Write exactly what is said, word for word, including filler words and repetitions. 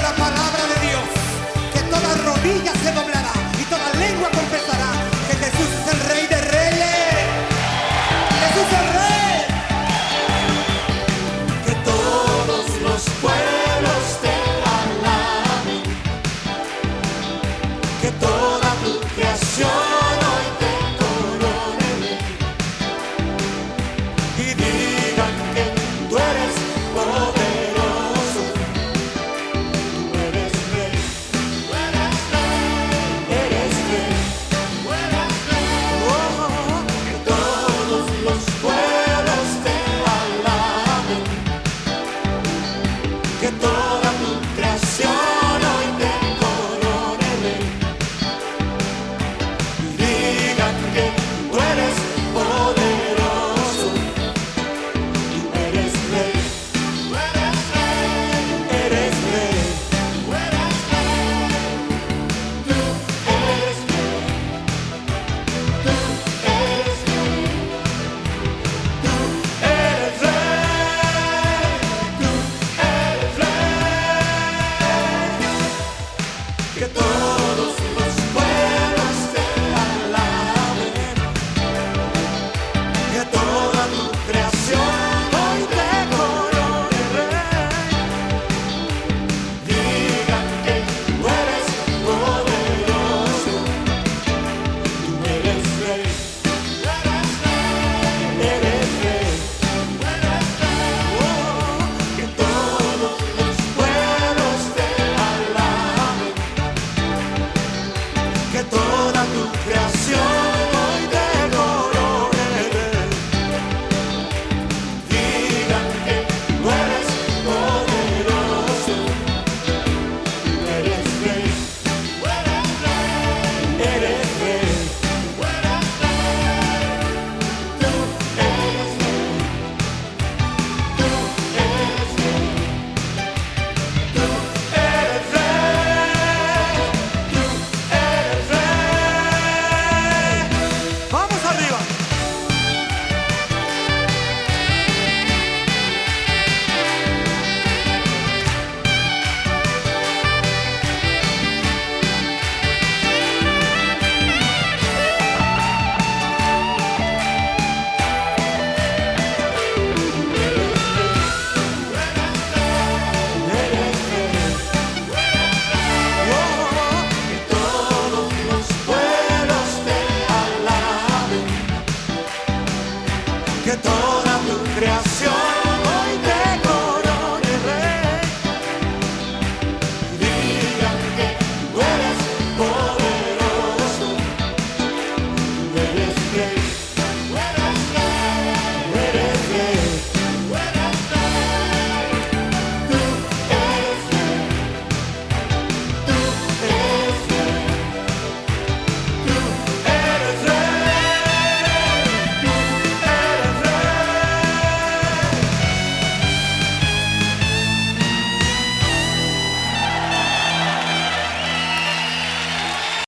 la palabra de Dios, que toda rodilla se doblará y toda lengua confesará que Jesús es el Rey de Reyes. Jesús es el Rey. Que todos los pueblos te alaben, que toda tu creación hoy te corone y digan que tú eres poderoso, tú eres Rey, tú eres Rey, eres Rey, tú eres Rey. Oh, que todos los pueblos te alaben, que toda